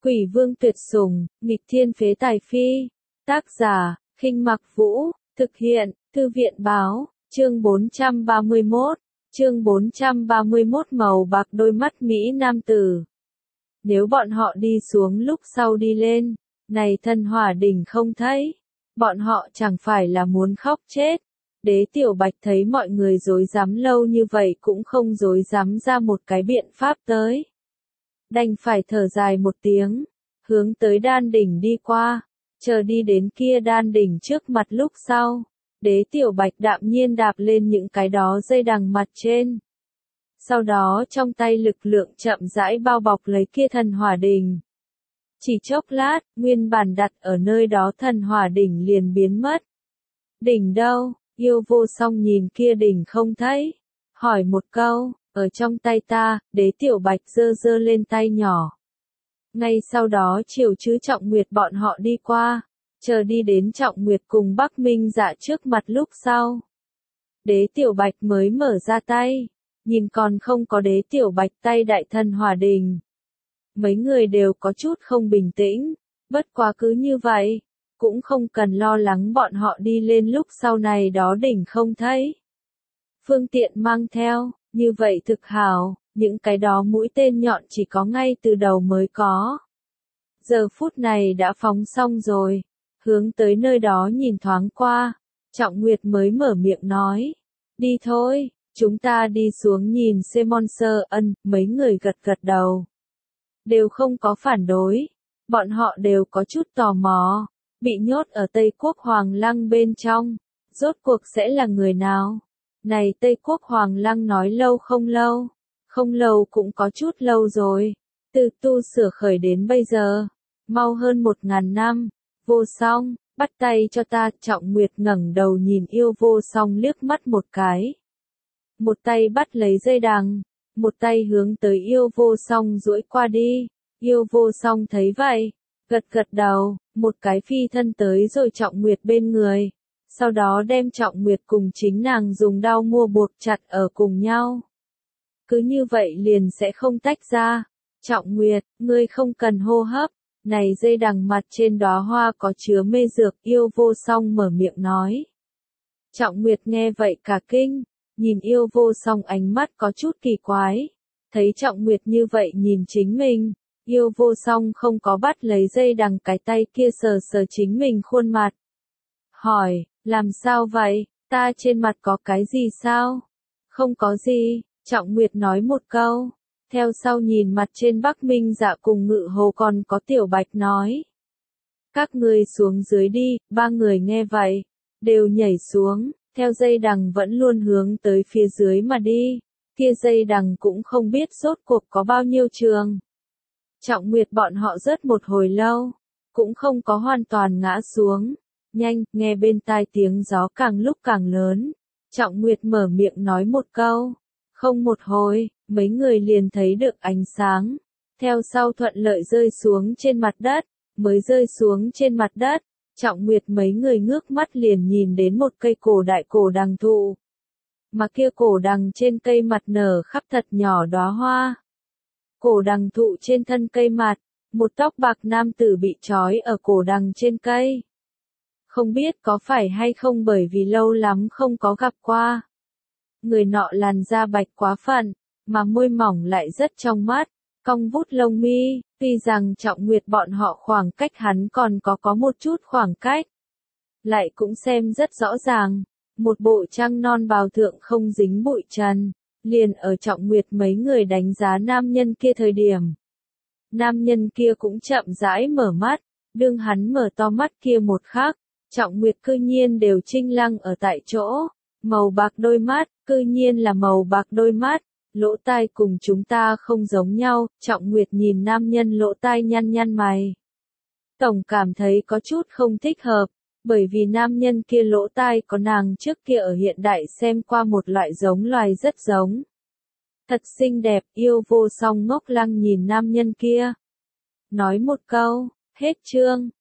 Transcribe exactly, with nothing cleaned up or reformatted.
Quỷ vương tuyệt sủng, nghịch thiên phế tài phi. Tác giả, Khinh Mặc Vũ, thực hiện, Thư viện báo, chương bốn trăm ba mươi mốt, chương bốn trăm ba mươi mốt màu bạc đôi mắt Mỹ nam tử. Nếu bọn họ đi xuống lúc sau đi lên, này thần hỏa đỉnh không thấy, bọn họ chẳng phải là muốn khóc chết. Đế Tiểu Bạch thấy mọi người dối dám lâu như vậy cũng không dối dám ra một cái biện pháp tới. Đành phải thở dài một tiếng, hướng tới đan đỉnh đi qua, chờ đi đến kia đan đỉnh trước mặt lúc sau. Đế Tiểu Bạch đạm nhiên đạp lên những cái đó dây đằng mặt trên. Sau đó trong tay lực lượng chậm rãi bao bọc lấy kia thần hỏa đỉnh. Chỉ chốc lát, nguyên bản đặt ở nơi đó thần hỏa đỉnh liền biến mất. Đỉnh đâu? Yêu Vô Song nhìn kia đỉnh không thấy, hỏi một câu, ở trong tay ta. Đế Tiểu Bạch giơ giơ lên tay nhỏ. Ngay sau đó Triều Chứ Trọng Nguyệt bọn họ đi qua, chờ đi đến Trọng Nguyệt cùng Bắc Minh Dạ trước mặt lúc sau. Đế Tiểu Bạch mới mở ra tay, nhìn còn không có Đế Tiểu Bạch tay đại thần hỏa đỉnh. Mấy người đều có chút không bình tĩnh, bất quá cứ như vậy, cũng không cần lo lắng bọn họ đi lên lúc sau này đó đỉnh không thấy. Phương tiện mang theo, như vậy thực hảo, những cái đó mũi tên nhọn chỉ có ngay từ đầu mới có. Giờ phút này đã phóng xong rồi, hướng tới nơi đó nhìn thoáng qua, Trọng Nguyệt mới mở miệng nói, đi thôi, chúng ta đi xuống nhìn Semon Sơ Ân. Mấy người gật gật đầu, đều không có phản đối, bọn họ đều có chút tò mò. Bị nhốt ở Tây Quốc Hoàng Lăng bên trong, rốt cuộc sẽ là người nào? Này Tây Quốc Hoàng Lăng nói lâu không lâu, không lâu cũng có chút lâu rồi, từ tu sửa khởi đến bây giờ, mau hơn một ngàn năm. Vô Song, bắt tay cho ta. Trọng Nguyệt ngẩng đầu nhìn Yêu Vô Song liếc mắt một cái. Một tay bắt lấy dây đằng, một tay hướng tới Yêu Vô Song duỗi qua đi. Yêu Vô Song thấy vậy, gật gật đầu, một cái phi thân tới rồi Trọng Nguyệt bên người, sau đó đem Trọng Nguyệt cùng chính nàng dùng đao mua buộc chặt ở cùng nhau. Cứ như vậy liền sẽ không tách ra. Trọng Nguyệt, ngươi không cần hô hấp, này dây đằng mặt trên đóa hoa có chứa mê dược. Yêu Vô Song mở miệng nói. Trọng Nguyệt nghe vậy cả kinh, nhìn Yêu Vô Song ánh mắt có chút kỳ quái, thấy Trọng Nguyệt như vậy nhìn chính mình. Yêu Vô Song không có bắt lấy dây đằng, cái tay kia sờ sờ chính mình khuôn mặt. Hỏi, làm sao vậy, ta trên mặt có cái gì sao? Không có gì, Trọng Nguyệt nói một câu, theo sau nhìn mặt trên Bắc Minh Dạ cùng Ngự Hồ còn có Tiểu Bạch nói. Các ngươi xuống dưới đi. Ba người nghe vậy, đều nhảy xuống, theo dây đằng vẫn luôn hướng tới phía dưới mà đi, kia dây đằng cũng không biết rốt cuộc có bao nhiêu trường. Trọng Nguyệt bọn họ rớt một hồi lâu, cũng không có hoàn toàn ngã xuống. Nhanh, nghe bên tai tiếng gió càng lúc càng lớn. Trọng Nguyệt mở miệng nói một câu. Không một hồi, mấy người liền thấy được ánh sáng. Theo sau thuận lợi rơi xuống trên mặt đất, mới rơi xuống trên mặt đất. Trọng Nguyệt mấy người ngước mắt liền nhìn đến một cây cổ đại cổ đằng thụ. Mà kia cổ đằng trên cây mặt nở khắp thật nhỏ đóa hoa. Cổ đằng thụ trên thân cây mặt, một tóc bạc nam tử bị trói ở cổ đằng trên cây. Không biết có phải hay không bởi vì lâu lắm không có gặp qua. Người nọ làn da bạch quá phận, mà môi mỏng lại rất trong mắt, cong vút lông mi. Tuy rằng Trọng Nguyệt bọn họ khoảng cách hắn còn có có một chút khoảng cách, lại cũng xem rất rõ ràng. Một bộ trăng non bào thượng không dính bụi trần. Liền ở Trọng Nguyệt mấy người đánh giá nam nhân kia thời điểm, nam nhân kia cũng chậm rãi mở mắt. Đương hắn mở to mắt kia một khắc, Trọng Nguyệt cư nhiên đều chinh lăng ở tại chỗ. Màu bạc đôi mắt, cư nhiên là màu bạc đôi mắt. Lỗ tai cùng chúng ta không giống nhau. Trọng Nguyệt nhìn nam nhân lỗ tai nhăn nhăn mày, tổng cảm thấy có chút không thích hợp, bởi vì nam nhân kia lỗ tai có nàng trước kia ở hiện đại xem qua một loại giống loài rất giống. Thật xinh đẹp. Yêu Vô Song ngốc lăng nhìn nam nhân kia, nói một câu, hết chương.